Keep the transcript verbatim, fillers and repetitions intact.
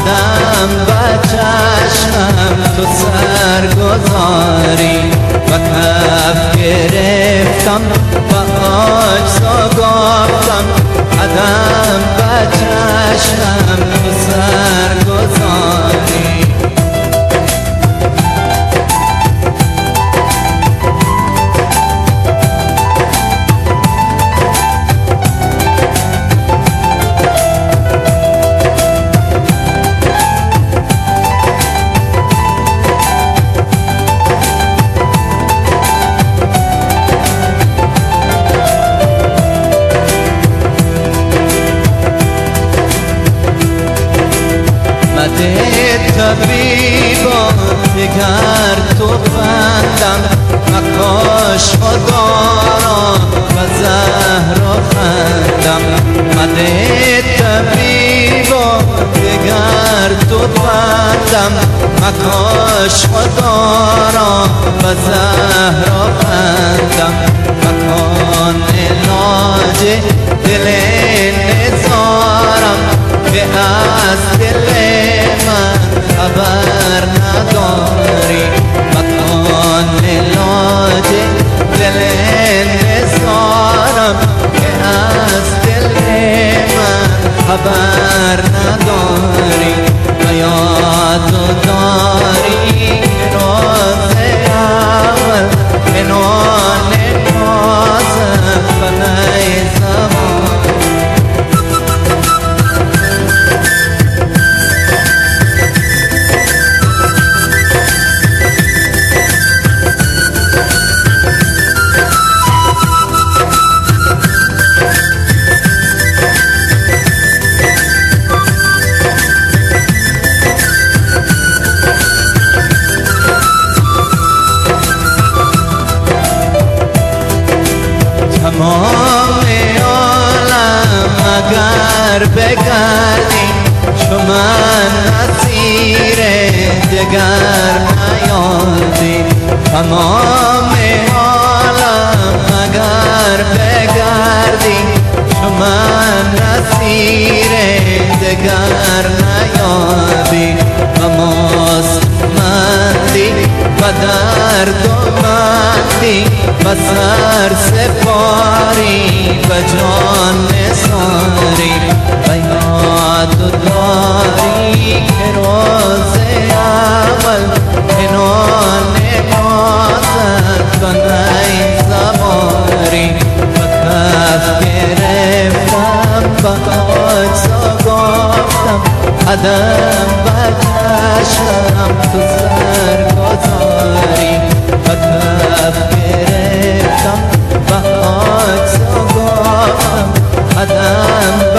قدم و چشمم تو سر گذاری و کف گرفتم و آجزا گفتم قدم و چشمم تو سر گذاری طبیبا دگر تو بندم مکاش خدا را و زهر و خندم مده طبیبا دگر تو بندم مکاش خدا را و زهر و خندم مکان علاج دل نزارم که از دل من خبر نداری مکان علاج دل نزارم که از دل من خبر نداری و یاد داری روز اول کنان نازم و نیزمان تمام عالم اگر بگردی چو من اسیر دگر نیازی تمام عالم اگر بگردی چو من اسیر دگر نیازی و مستمندی و درد و مندی و سر سپاری و جان نثاری و یاد داری که روز اول کنان نازت و نیزباری و کف گرفتم و آجزا گفتم قدم و چشمم تو سر گذاری و کف گرفتم و آجزا گفتم قدم